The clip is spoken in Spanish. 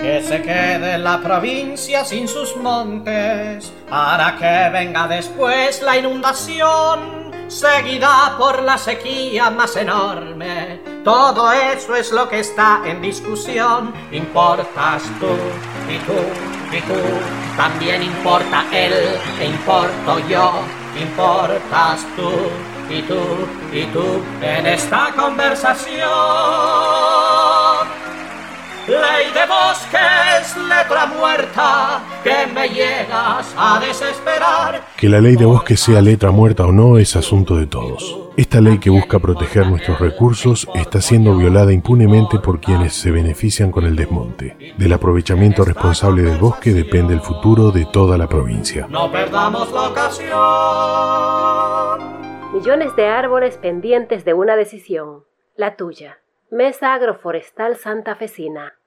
Que se quede la provincia sin sus montes, para que venga después la inundación, seguida por la sequía más enorme. Todo eso es lo que está en discusión. Importas tú, y tú, y tú, también importa él, e importo yo. Importas tú, y tú, y tú, en esta conversación. Ley de bosques, letra muerta, que me llegas a desesperar. Que la ley de bosques sea letra muerta o no es asunto de todos. Esta ley que busca proteger nuestros recursos está siendo violada impunemente por quienes se benefician con el desmonte. Del aprovechamiento responsable del bosque depende el futuro de toda la provincia. No perdamos la ocasión. Millones de árboles pendientes de una decisión, la tuya. Mesa Agroforestal Santafesina.